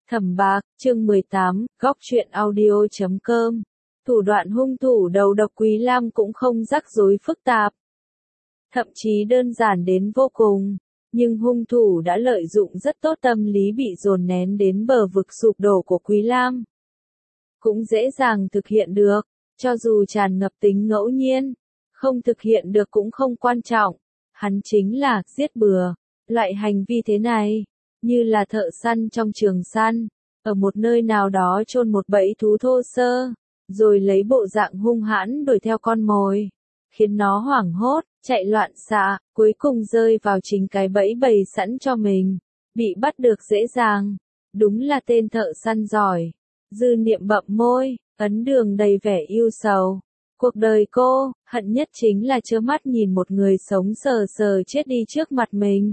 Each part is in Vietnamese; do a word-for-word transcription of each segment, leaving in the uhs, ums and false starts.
Thẩm Bạc, chương mười tám, góc truyện audio chấm com. Thủ đoạn hung thủ đầu độc Quý Lam cũng không rắc rối phức tạp. Thậm chí đơn giản đến vô cùng. Nhưng hung thủ đã lợi dụng rất tốt tâm lý bị dồn nén đến bờ vực sụp đổ của Quý Lam. Cũng dễ dàng thực hiện được, cho dù tràn ngập tính ngẫu nhiên. Không thực hiện được cũng không quan trọng. Hắn chính là giết bừa. Loại hành vi thế này, như là thợ săn trong trường săn, ở một nơi nào đó chôn một bẫy thú thô sơ, rồi lấy bộ dạng hung hãn đuổi theo con mồi, khiến nó hoảng hốt, chạy loạn xạ, cuối cùng rơi vào chính cái bẫy bày sẵn cho mình, bị bắt được dễ dàng. Đúng là tên thợ săn giỏi. Dư Niệm bậm môi, ấn đường đầy vẻ yêu sầu. Cuộc đời cô, hận nhất chính là trơ mắt nhìn một người sống sờ sờ chết đi trước mặt mình.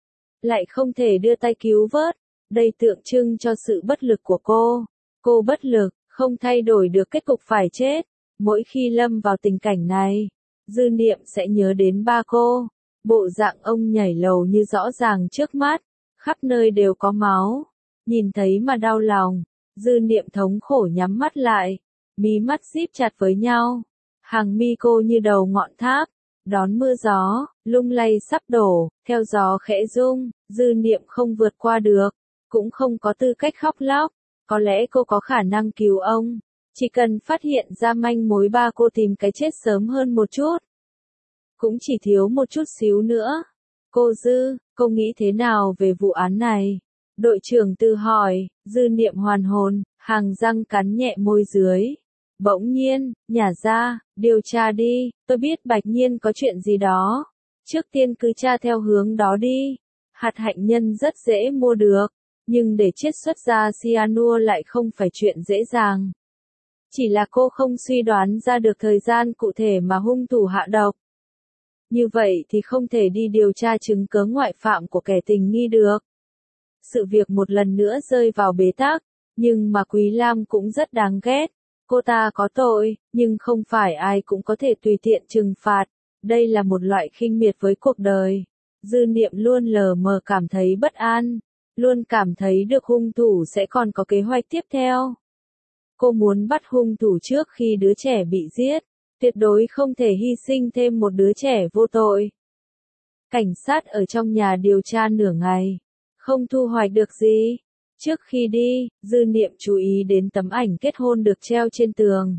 Lại không thể đưa tay cứu vớt, đây tượng trưng cho sự bất lực của cô. Cô bất lực, không thay đổi được kết cục phải chết. Mỗi khi lâm vào tình cảnh này, Dư Niệm sẽ nhớ đến ba cô. Bộ dạng ông nhảy lầu như rõ ràng trước mắt, khắp nơi đều có máu. Nhìn thấy mà đau lòng, Dư Niệm thống khổ nhắm mắt lại, mí mắt díp chặt với nhau. Hàng mi cô như đầu ngọn tháp, đón mưa gió, lung lay sắp đổ, theo gió khẽ rung, Dư Niệm không vượt qua được, cũng không có tư cách khóc lóc. Có lẽ cô có khả năng cứu ông, chỉ cần phát hiện ra manh mối ba cô tìm cái chết sớm hơn một chút. Cũng chỉ thiếu một chút xíu nữa. Cô Dư, cô nghĩ thế nào về vụ án này? Đội trưởng Tư hỏi. Dư Niệm hoàn hồn, hàm răng cắn nhẹ môi dưới. Bỗng nhiên, nhả ra, điều tra đi, tôi biết Bạch Nhiên có chuyện gì đó. Trước tiên cứ tra theo hướng đó đi. Hạt hạnh nhân rất dễ mua được, nhưng để chiết xuất ra cyanua lại không phải chuyện dễ dàng. Chỉ là cô không suy đoán ra được thời gian cụ thể mà hung thủ hạ độc. Như vậy thì không thể đi điều tra chứng cớ ngoại phạm của kẻ tình nghi được. Sự việc một lần nữa rơi vào bế tắc, nhưng mà Quý Lam cũng rất đáng ghét. Cô ta có tội, nhưng không phải ai cũng có thể tùy tiện trừng phạt. Đây là một loại khinh miệt với cuộc đời. Dư Niệm luôn lờ mờ cảm thấy bất an, luôn cảm thấy được hung thủ sẽ còn có kế hoạch tiếp theo. Cô muốn bắt hung thủ trước khi đứa trẻ bị giết, tuyệt đối không thể hy sinh thêm một đứa trẻ vô tội. Cảnh sát ở trong nhà điều tra nửa ngày, không thu hoạch được gì. Trước khi đi, Dư Niệm chú ý đến tấm ảnh kết hôn được treo trên tường.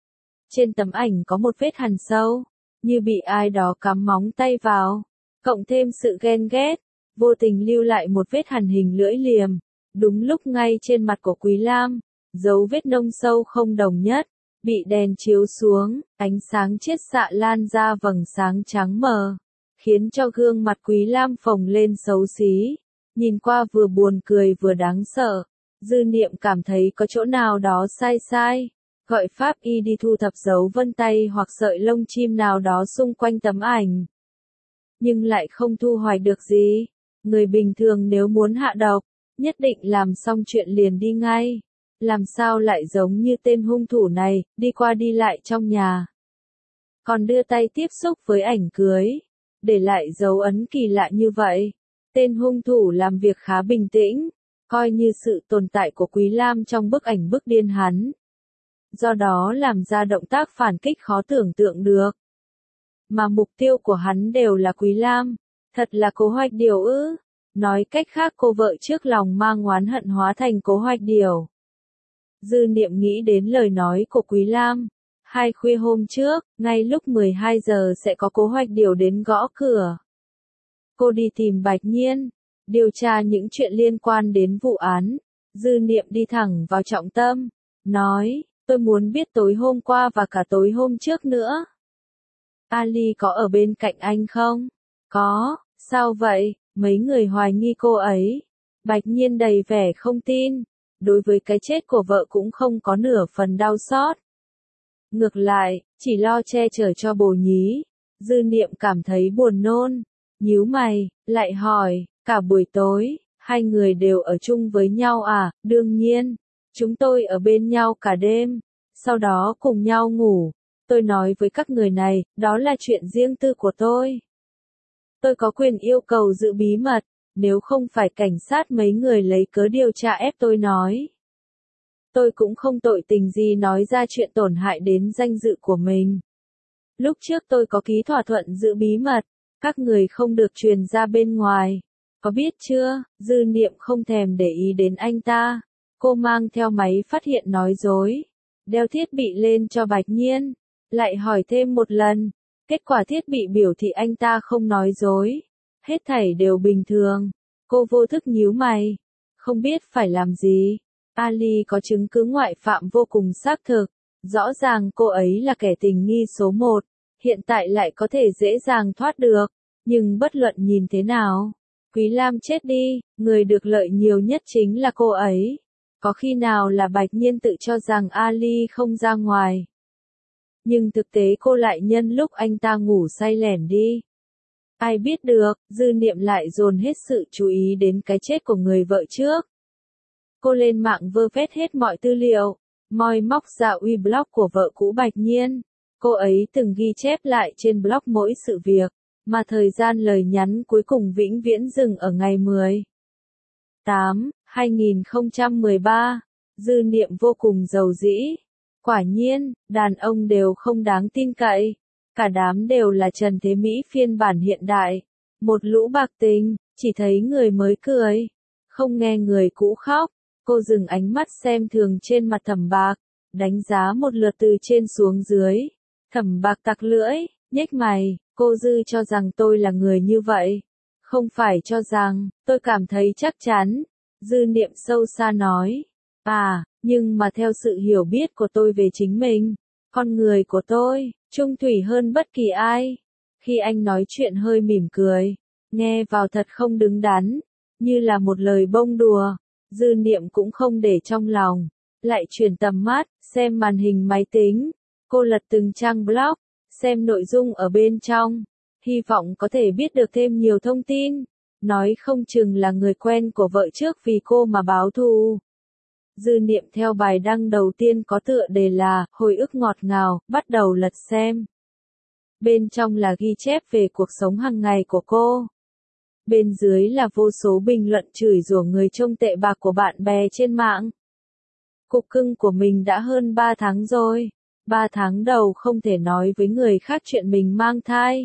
Trên tấm ảnh có một vết hằn sâu, như bị ai đó cắm móng tay vào, cộng thêm sự ghen ghét, vô tình lưu lại một vết hằn hình lưỡi liềm. Đúng lúc ngay trên mặt của Quý Lam, dấu vết nông sâu không đồng nhất, bị đèn chiếu xuống, ánh sáng chiết xạ lan ra vầng sáng trắng mờ, khiến cho gương mặt Quý Lam phồng lên xấu xí. Nhìn qua vừa buồn cười vừa đáng sợ. Dư Niệm cảm thấy có chỗ nào đó sai sai. Gọi pháp y đi thu thập dấu vân tay hoặc sợi lông chim nào đó xung quanh tấm ảnh. Nhưng lại không thu hoạch được gì. Người bình thường nếu muốn hạ độc, nhất định làm xong chuyện liền đi ngay. Làm sao lại giống như tên hung thủ này, đi qua đi lại trong nhà. Còn đưa tay tiếp xúc với ảnh cưới, để lại dấu ấn kỳ lạ như vậy. Tên hung thủ làm việc khá bình tĩnh, coi như sự tồn tại của Quý Lam trong bức ảnh bức điên hắn. Do đó làm ra động tác phản kích khó tưởng tượng được. Mà mục tiêu của hắn đều là Quý Lam. Thật là cố hoạch điều ư. Nói cách khác cô vợ trước lòng mang oán hận hóa thành cố hoạch điều. Dư Niệm nghĩ đến lời nói của Quý Lam. Hai khuya hôm trước, ngay lúc mười hai giờ sẽ có cố hoạch điều đến gõ cửa. Cô đi tìm Bạch Nhiên, điều tra những chuyện liên quan đến vụ án. Dư Niệm đi thẳng vào trọng tâm, nói, tôi muốn biết tối hôm qua và cả tối hôm trước nữa. Ali có ở bên cạnh anh không? Có, sao vậy? Mấy người hoài nghi cô ấy. Bạch Nhiên đầy vẻ không tin, đối với cái chết của vợ cũng không có nửa phần đau xót. Ngược lại, chỉ lo che chở cho bồ nhí. Dư Niệm cảm thấy buồn nôn. Nhíu mày, lại hỏi, cả buổi tối, hai người đều ở chung với nhau à? Đương nhiên, chúng tôi ở bên nhau cả đêm, sau đó cùng nhau ngủ. Tôi nói với các người này, đó là chuyện riêng tư của tôi. Tôi có quyền yêu cầu giữ bí mật. nếu không phải cảnh sát mấy người lấy cớ điều tra ép tôi nói. Tôi cũng không tội tình gì nói ra chuyện tổn hại đến danh dự của mình. Lúc trước tôi có ký thỏa thuận giữ bí mật, các người không được truyền ra bên ngoài. Có biết chưa, Dư Niệm không thèm để ý đến anh ta. Cô mang theo máy phát hiện nói dối, đeo thiết bị lên cho Bạch Nhiên, lại hỏi thêm một lần. Kết quả thiết bị biểu thị anh ta không nói dối. Hết thảy đều bình thường. Cô vô thức nhíu mày, không biết phải làm gì. Ali có chứng cứ ngoại phạm vô cùng xác thực. Rõ ràng cô ấy là kẻ tình nghi số một, hiện tại lại có thể dễ dàng thoát được. Nhưng bất luận nhìn thế nào, Quý Lam chết đi, người được lợi nhiều nhất chính là cô ấy. Có khi nào là Bạch Nhiên tự cho rằng Ali không ra ngoài. Nhưng thực tế cô lại nhân lúc anh ta ngủ say lẻn đi. Ai biết được, Dư Niệm lại dồn hết sự chú ý đến cái chết của người vợ trước. Cô lên mạng vơ vét hết mọi tư liệu, moi móc ra uy blog của vợ cũ Bạch Nhiên. Cô ấy từng ghi chép lại trên blog mỗi sự việc, mà thời gian lời nhắn cuối cùng vĩnh viễn dừng ở ngày mười tám, hai nghìn không trăm mười ba. Dư Niệm vô cùng giàu dĩ. Quả nhiên, đàn ông đều không đáng tin cậy. Cả đám đều là Trần Thế Mỹ phiên bản hiện đại. Một lũ bạc tình, chỉ thấy người mới cười, không nghe người cũ khóc. Cô dừng ánh mắt xem thường trên mặt Thẩm Bạc, đánh giá một lượt từ trên xuống dưới. Thẩm Bạc tặc lưỡi, nhếch mày, cô Dư cho rằng tôi là người như vậy. Không phải cho rằng, tôi cảm thấy chắc chắn. Dư Niệm sâu xa nói. À, nhưng mà theo sự hiểu biết của tôi về chính mình, con người của tôi, trung thủy hơn bất kỳ ai. Khi anh nói chuyện hơi mỉm cười, nghe vào thật không đứng đắn, như là một lời bông đùa. Dư Niệm cũng không để trong lòng, lại chuyển tầm mắt, xem màn hình máy tính. Cô lật từng trang blog, xem nội dung ở bên trong, hy vọng có thể biết được thêm nhiều thông tin. Nói không chừng là người quen của vợ trước vì cô mà báo thù. Dư Niệm theo bài đăng đầu tiên có tựa đề là Hồi ức ngọt ngào, bắt đầu lật xem. Bên trong là ghi chép về cuộc sống hàng ngày của cô. Bên dưới là vô số bình luận chửi rủa người trông tệ bạc của bạn bè trên mạng. Cục cưng của mình đã hơn ba tháng rồi. ba tháng đầu không thể nói với người khác chuyện mình mang thai.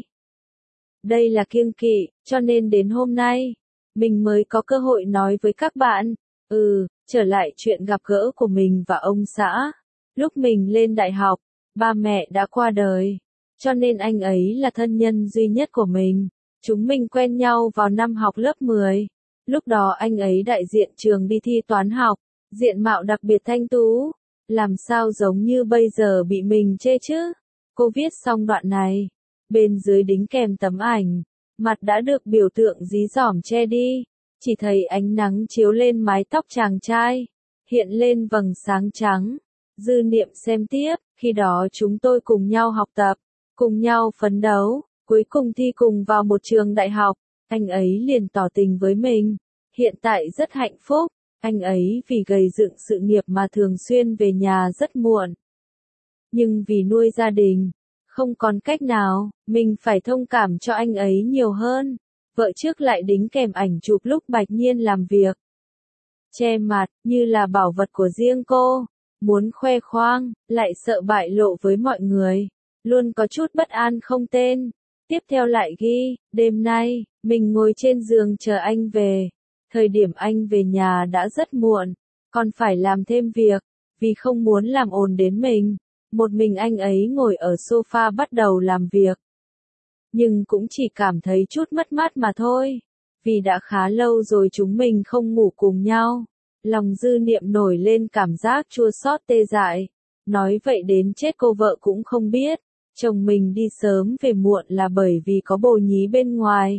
Đây là kiêng kỵ, cho nên đến hôm nay, mình mới có cơ hội nói với các bạn. Ừ, trở lại chuyện gặp gỡ của mình và ông xã. Lúc mình lên đại học, ba mẹ đã qua đời, cho nên anh ấy là thân nhân duy nhất của mình. Chúng mình quen nhau vào năm học lớp mười. Lúc đó anh ấy đại diện trường đi thi toán học, diện mạo đặc biệt thanh tú. Làm sao giống như bây giờ bị mình chê chứ? Cô viết xong đoạn này, bên dưới đính kèm tấm ảnh, mặt đã được biểu tượng dí dỏm che đi. Chỉ thấy ánh nắng chiếu lên mái tóc chàng trai, hiện lên vầng sáng trắng. Dư Niệm xem tiếp, khi đó chúng tôi cùng nhau học tập, cùng nhau phấn đấu, cuối cùng thi cùng vào một trường đại học. Anh ấy liền tỏ tình với mình, hiện tại rất hạnh phúc. Anh ấy vì gây dựng sự nghiệp mà thường xuyên về nhà rất muộn. Nhưng vì nuôi gia đình, không còn cách nào, mình phải thông cảm cho anh ấy nhiều hơn. Vợ trước lại đính kèm ảnh chụp lúc Bạch Nhiên làm việc. Che mặt, như là bảo vật của riêng cô. Muốn khoe khoang, lại sợ bại lộ với mọi người. Luôn có chút bất an không tên. Tiếp theo lại ghi, đêm nay, mình ngồi trên giường chờ anh về. Thời điểm anh về nhà đã rất muộn, còn phải làm thêm việc, vì không muốn làm ồn đến mình. Một mình anh ấy ngồi ở sofa bắt đầu làm việc. Nhưng cũng chỉ cảm thấy chút mất mát mà thôi, vì đã khá lâu rồi chúng mình không ngủ cùng nhau. Lòng Dư Niệm nổi lên cảm giác chua xót tê dại. Nói vậy đến chết cô vợ cũng không biết, chồng mình đi sớm về muộn là bởi vì có bồ nhí bên ngoài.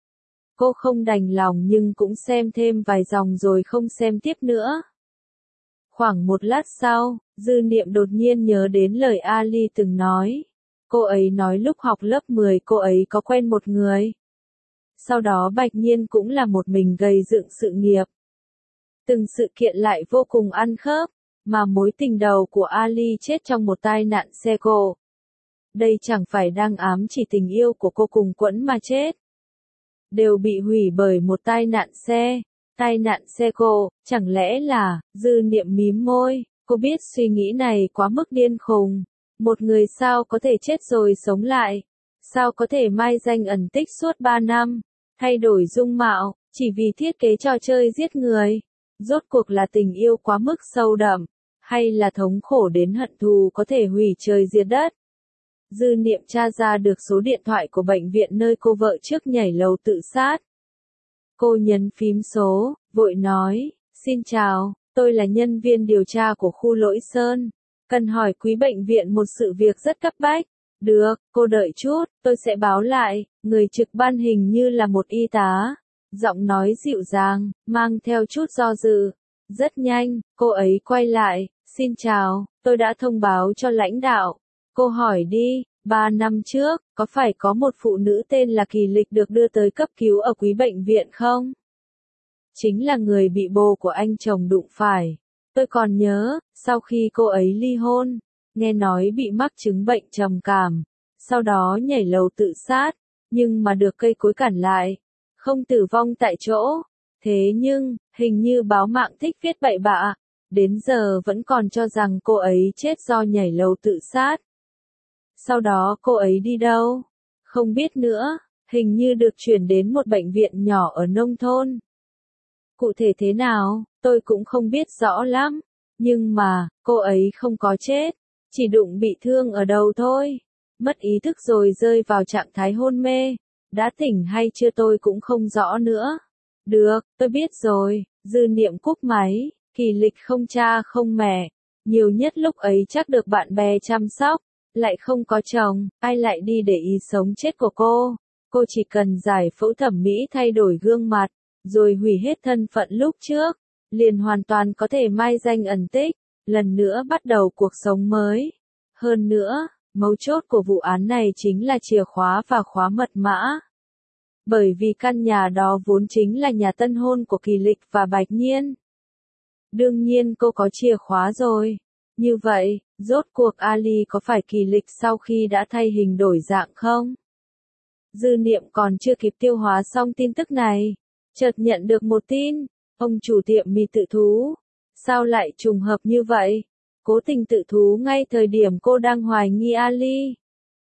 Cô không đành lòng nhưng cũng xem thêm vài dòng rồi không xem tiếp nữa. Khoảng một lát sau, Dư Niệm đột nhiên nhớ đến lời Ali từng nói. Cô ấy nói lúc học lớp mười cô ấy có quen một người. Sau đó Bạch Nhiên cũng là một mình gây dựng sự nghiệp. Từng sự kiện lại vô cùng ăn khớp, mà mối tình đầu của Ali chết trong một tai nạn xe cộ. Đây chẳng phải đang ám chỉ tình yêu của cô cùng Quẫn mà chết. đều bị hủy bởi một tai nạn xe. Tai nạn xe cộ, chẳng lẽ là, Dư Niệm mím môi, cô biết suy nghĩ này quá mức điên khùng. Một người sao có thể chết rồi sống lại? Sao có thể mai danh ẩn tích suốt ba năm? Thay đổi dung mạo, chỉ vì thiết kế trò chơi giết người? Rốt cuộc là tình yêu quá mức sâu đậm, hay là thống khổ đến hận thù có thể hủy trời diệt đất? Dư Niệm tra ra được số điện thoại của bệnh viện nơi cô vợ trước nhảy lầu tự sát. Cô nhấn phím số, vội nói, xin chào, tôi là nhân viên điều tra của khu Lỗi Sơn. Cần hỏi quý bệnh viện một sự việc rất cấp bách. Được, cô đợi chút, tôi sẽ báo lại. Người trực ban hình như là một y tá. Giọng nói dịu dàng, mang theo chút do dự. Rất nhanh, cô ấy quay lại, xin chào, tôi đã thông báo cho lãnh đạo. Cô hỏi đi, ba năm trước, có phải có một phụ nữ tên là Kỳ Lịch được đưa tới cấp cứu ở quý bệnh viện không? Chính là người bị bồ của anh chồng đụng phải. Tôi còn nhớ, sau khi cô ấy ly hôn, nghe nói bị mắc chứng bệnh trầm cảm, sau đó nhảy lầu tự sát, nhưng mà được cây cối cản lại, không tử vong tại chỗ. Thế nhưng, hình như báo mạng thích viết bậy bạ, đến giờ vẫn còn cho rằng cô ấy chết do nhảy lầu tự sát. Sau đó cô ấy đi đâu? Không biết nữa, hình như được chuyển đến một bệnh viện nhỏ ở nông thôn. Cụ thể thế nào, tôi cũng không biết rõ lắm, nhưng mà, cô ấy không có chết, chỉ đụng bị thương ở đầu thôi. Mất ý thức rồi rơi vào trạng thái hôn mê, đã tỉnh hay chưa tôi cũng không rõ nữa. Được, tôi biết rồi, Dư Niệm cúp máy, Kỳ Lịch không cha không mẹ, nhiều nhất lúc ấy chắc được bạn bè chăm sóc, lại không có chồng, ai lại đi để ý sống chết của cô. Cô chỉ cần giải phẫu thẩm mỹ thay đổi gương mặt, rồi hủy hết thân phận lúc trước, liền hoàn toàn có thể mai danh ẩn tích, lần nữa bắt đầu cuộc sống mới. Hơn nữa, mấu chốt của vụ án này chính là chìa khóa và khóa mật mã. Bởi vì căn nhà đó vốn chính là nhà tân hôn của Kỳ Lịch và Bạch Nhiên. Đương nhiên cô có chìa khóa rồi. Như vậy, rốt cuộc Ali có phải Kỳ Lịch sau khi đã thay hình đổi dạng không? Dư Niệm còn chưa kịp tiêu hóa xong tin tức này, chợt nhận được một tin, ông chủ tiệm mì tự thú. Sao lại trùng hợp như vậy? Cố tình tự thú ngay thời điểm cô đang hoài nghi Ali.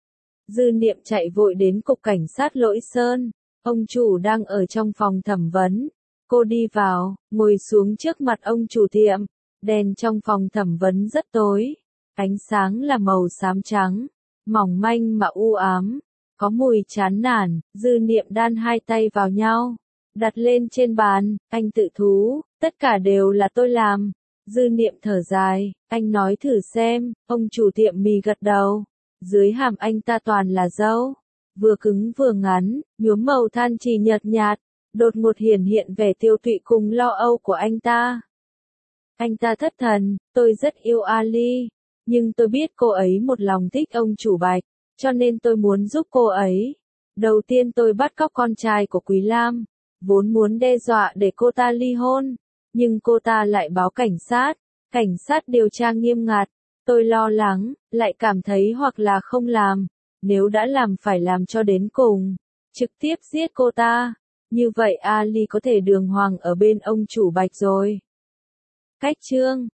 Dư Niệm chạy vội đến cục cảnh sát Lỗi Sơn, ông chủ đang ở trong phòng thẩm vấn. Cô đi vào, ngồi xuống trước mặt ông chủ tiệm, đèn trong phòng thẩm vấn rất tối, ánh sáng là màu xám trắng, mỏng manh mà u ám, có mùi chán nản. Dư Niệm đan hai tay vào nhau, đặt lên trên bàn, anh tự thú, tất cả đều là tôi làm. Dư Niệm thở dài, anh nói thử xem, ông chủ tiệm mì gật đầu, dưới hàm anh ta toàn là râu, vừa cứng vừa ngắn, nhuốm màu than trì nhợt nhạt, đột ngột hiển hiện vẻ tiêu tụy cùng lo âu của anh ta. Anh ta thất thần, tôi rất yêu Ali, nhưng tôi biết cô ấy một lòng thích ông chủ Bạch, cho nên tôi muốn giúp cô ấy. Đầu tiên tôi bắt cóc con trai của Quý Lam, vốn muốn đe dọa để cô ta ly hôn, nhưng cô ta lại báo cảnh sát, cảnh sát điều tra nghiêm ngặt, tôi lo lắng, lại cảm thấy hoặc là không làm, nếu đã làm phải làm cho đến cùng, trực tiếp giết cô ta, như vậy Ali có thể đường hoàng ở bên ông chủ Bạch rồi. Cách chương